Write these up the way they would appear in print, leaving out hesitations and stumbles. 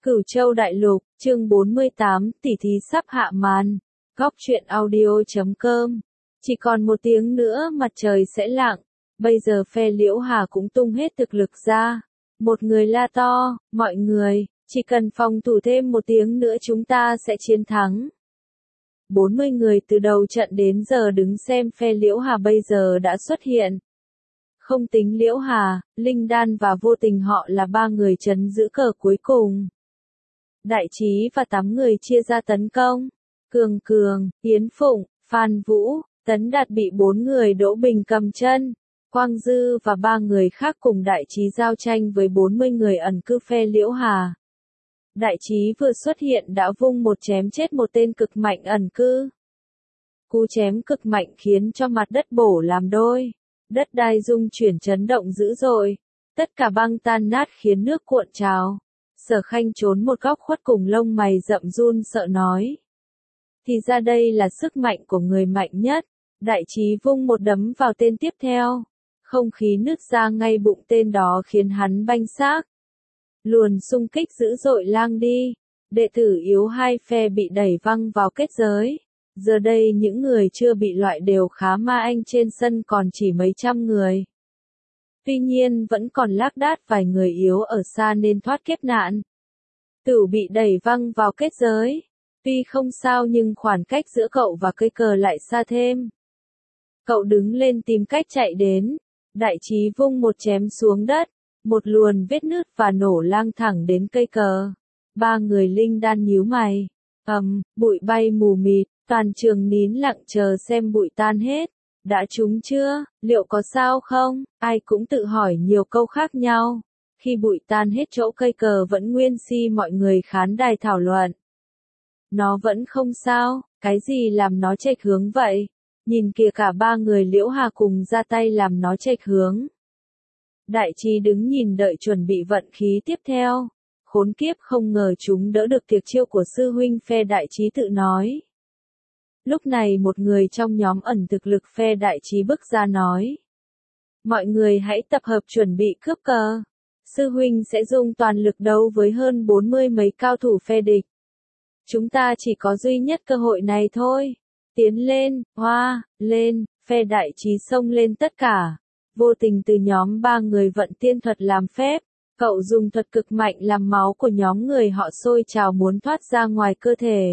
Cửu Châu Đại Lục, chương 48, tỉ thí sắp hạ màn. Góc truyện audio.com. Chỉ còn một tiếng nữa mặt trời sẽ lặn. Bây giờ phe Liễu Hà cũng tung hết thực lực ra. Một người la to, mọi người, chỉ cần phòng thủ thêm một tiếng nữa chúng ta sẽ chiến thắng. 40 người từ đầu trận đến giờ đứng xem phe Liễu Hà bây giờ đã xuất hiện. Không tính Liễu Hà, Linh Đan và Vô Tình họ là ba người trấn giữ cờ cuối cùng. Đại Trí và 8 người chia ra tấn công. Cường Cường, Yến Phụng, Phan Vũ, Tấn Đạt bị 4 người Đỗ Bình cầm chân. Quang Dư và 3 người khác cùng Đại Trí giao tranh với 40 người ẩn cư phe Liễu Hà. Đại Trí vừa xuất hiện đã vung một chém chết một tên cực mạnh ẩn cư. Cú chém cực mạnh khiến cho mặt đất bổ làm đôi. Đất đai rung chuyển chấn động dữ dội. Tất cả băng tan nát khiến nước cuộn trào. Sở Khanh trốn một góc khuất cùng lông mày rậm run sợ nói. Thì ra đây là sức mạnh của người mạnh nhất. Đại Trí vung một đấm vào tên tiếp theo. Không khí nứt ra ngay bụng tên đó khiến hắn banh xác. Luồn xung kích dữ dội lang đi. Đệ tử yếu hai phe bị đẩy văng vào kết giới. Giờ đây những người chưa bị loại đều khá ma anh trên sân còn chỉ mấy trăm người. Tuy nhiên vẫn còn lác đác vài người yếu ở xa nên thoát kiếp nạn. Tửu bị đẩy văng vào kết giới. Tuy không sao nhưng khoảng cách giữa cậu và cây cờ lại xa thêm. Cậu đứng lên tìm cách chạy đến. Đại Trí vung một chém xuống đất. Một luồn vết nứt và nổ lang thẳng đến cây cờ. Ba người Linh Đan nhíu mày. Bụi bay mù mịt, toàn trường nín lặng chờ xem bụi tan hết. Đã trúng chưa? Liệu có sao không? Ai cũng tự hỏi nhiều câu khác nhau. Khi bụi tan hết chỗ cây cờ vẫn nguyên si mọi người khán đài thảo luận. Nó vẫn không sao, cái gì làm nó chệch hướng vậy? Nhìn kìa cả ba người Liễu Hà cùng ra tay làm nó chệch hướng. Đại Trí đứng nhìn đợi chuẩn bị vận khí tiếp theo. Khốn kiếp không ngờ chúng đỡ được tiệc chiêu của sư huynh phe Đại Trí tự nói. Lúc này một người trong nhóm ẩn thực lực phe Đại Trí bước ra nói. Mọi người hãy tập hợp chuẩn bị cướp cờ. Sư huynh sẽ dùng toàn lực đấu với hơn 40 mấy cao thủ phe địch. Chúng ta chỉ có duy nhất cơ hội này thôi. Tiến lên, lên, phe Đại Trí xông lên tất cả. Vô Tình từ nhóm 3 người vận tiên thuật làm phép. Cậu dùng thuật cực mạnh làm máu của nhóm người họ sôi trào muốn thoát ra ngoài cơ thể.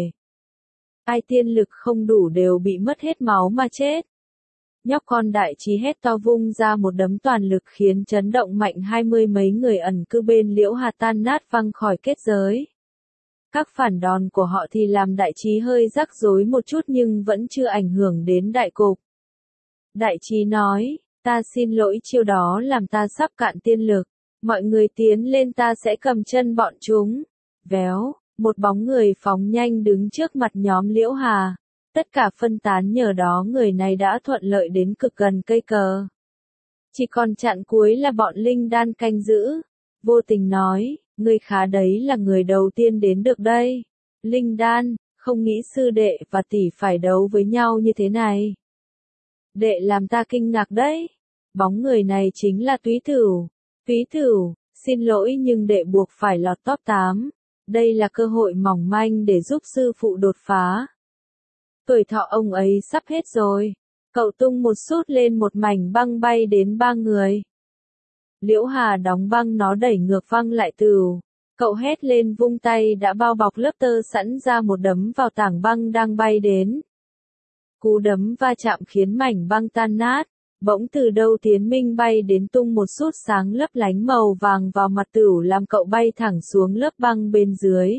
Ai tiên lực không đủ đều bị mất hết máu mà chết. Nhóc con Đại Trí hét to vung ra một đấm toàn lực khiến chấn động mạnh 20 mấy người ẩn cư bên Liễu Hà tan nát văng khỏi kết giới. Các phản đòn của họ thì làm Đại Trí hơi rắc rối một chút nhưng vẫn chưa ảnh hưởng đến đại cục. Đại Trí nói, ta xin lỗi chiêu đó làm ta sắp cạn tiên lực. Mọi người tiến lên ta sẽ cầm chân bọn chúng. Véo, một bóng người phóng nhanh đứng trước mặt nhóm Liễu Hà. Tất cả phân tán nhờ đó người này đã thuận lợi đến cực gần cây cờ. Chỉ còn chặn cuối là bọn Linh Đan canh giữ. Vô Tình nói, người khá đấy là người đầu tiên đến được đây. Linh Đan, không nghĩ sư đệ và tỷ phải đấu với nhau như thế này. Đệ làm ta kinh ngạc đấy. Bóng người này chính là Túy Thửu. Túy Thửu, xin lỗi nhưng đệ buộc phải lọt top 8. Đây là cơ hội mỏng manh để giúp sư phụ đột phá. Tuổi thọ ông ấy sắp hết rồi. Cậu tung một sút lên một mảnh băng bay đến ba người. Liễu Hà đóng băng nó đẩy ngược văng lại Tửu. Cậu hét lên vung tay đã bao bọc lớp tơ sẵn ra một đấm vào tảng băng đang bay đến. Cú đấm va chạm khiến mảnh băng tan nát. Bỗng từ đâu Tiến Minh bay đến tung một sút sáng lấp lánh màu vàng vào mặt Tửu làm cậu bay thẳng xuống lớp băng bên dưới.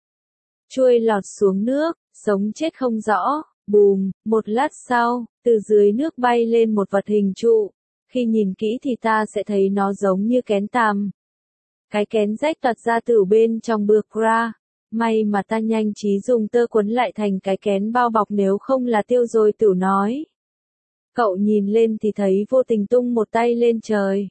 Chuôi lọt xuống nước, sống chết không rõ, bùm, một lát sau, từ dưới nước bay lên một vật hình trụ. Khi nhìn kỹ thì ta sẽ thấy nó giống như kén tằm. Cái kén rách toạc ra từ bên trong bược ra. May mà ta nhanh trí dùng tơ quấn lại thành cái kén bao bọc nếu không là tiêu rồi Tửu nói. Cậu nhìn lên thì thấy Vô Tình tung một tay lên trời.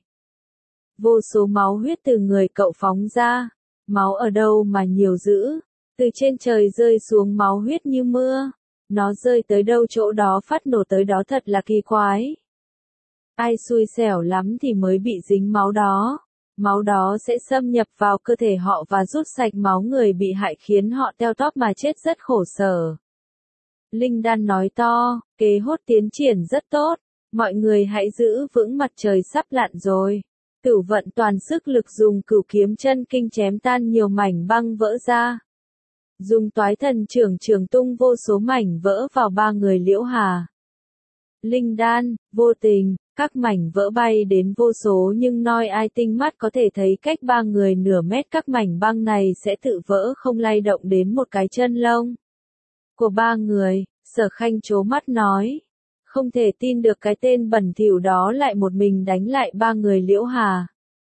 Vô số máu huyết từ người cậu phóng ra. Máu ở đâu mà nhiều dữ. Từ trên trời rơi xuống máu huyết như mưa. Nó rơi tới đâu chỗ đó phát nổ tới đó thật là kỳ quái. Ai xui xẻo lắm thì mới bị dính máu đó. Máu đó sẽ xâm nhập vào cơ thể họ và rút sạch máu người bị hại khiến họ teo tóp mà chết rất khổ sở. Linh Đan nói to, kế hốt tiến triển rất tốt, mọi người hãy giữ vững, mặt trời sắp lặn rồi. Cửu vận toàn sức lực dùng cửu kiếm chân kinh chém tan nhiều mảnh băng vỡ ra. Dùng toái thần trưởng trường tung vô số mảnh vỡ vào ba người Liễu Hà. Linh Đan, vô tình, các mảnh vỡ bay đến vô số nhưng noi ai tinh mắt có thể thấy cách ba người nửa mét các mảnh băng này sẽ tự vỡ không lay động đến một cái chân lông của ba người. Sở Khanh trố mắt nói, không thể tin được cái tên bẩn thỉu đó lại một mình đánh lại ba người Liễu Hà.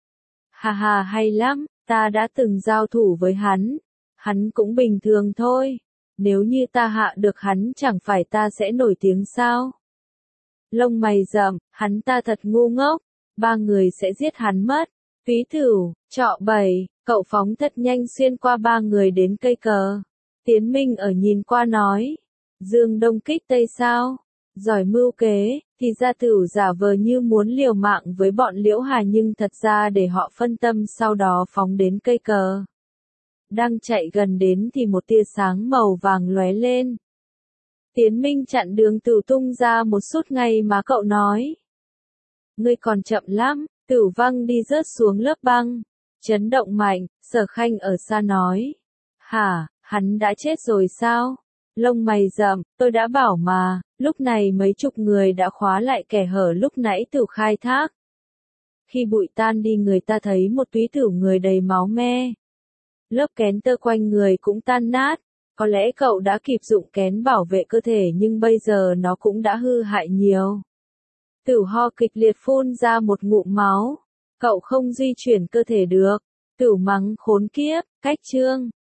Hà hà, hay lắm, ta đã từng giao thủ với hắn cũng bình thường thôi. Nếu như ta hạ được hắn chẳng phải ta sẽ nổi tiếng sao? Lông mày rậm, hắn ta thật ngu ngốc, ba người sẽ giết hắn mất. Túy Thửu, Trọ Bảy, cậu phóng thật nhanh xuyên qua ba người đến cây cờ. Tiến Minh ở nhìn qua nói, Dương Đông kích Tây sao? Giỏi mưu kế, thì ra Thửu giả vờ như muốn liều mạng với bọn Liễu Hà nhưng thật ra để họ phân tâm, sau đó phóng đến cây cờ. Đang chạy gần đến thì một tia sáng màu vàng lóe lên. Tiến Minh chặn đường Tửu tung ra một sút ngay mà cậu nói. Ngươi còn chậm lắm, Tửu văng đi rớt xuống lớp băng. Chấn động mạnh, Sở Khanh ở xa nói. Hả, hắn đã chết rồi sao? Lông mày rậm, tôi đã bảo mà, lúc này mấy chục người đã khóa lại kẻ hở lúc nãy Tửu khai thác. Khi bụi tan đi người ta thấy một Túy Thửu người đầy máu me. Lớp kén tơ quanh người cũng tan nát. Có lẽ cậu đã kịp dụng kén bảo vệ cơ thể nhưng bây giờ nó cũng đã hư hại nhiều. Tửu ho kịch liệt phun ra một ngụm máu. Cậu không di chuyển cơ thể được. Tửu mắng khốn kiếp, cách chương.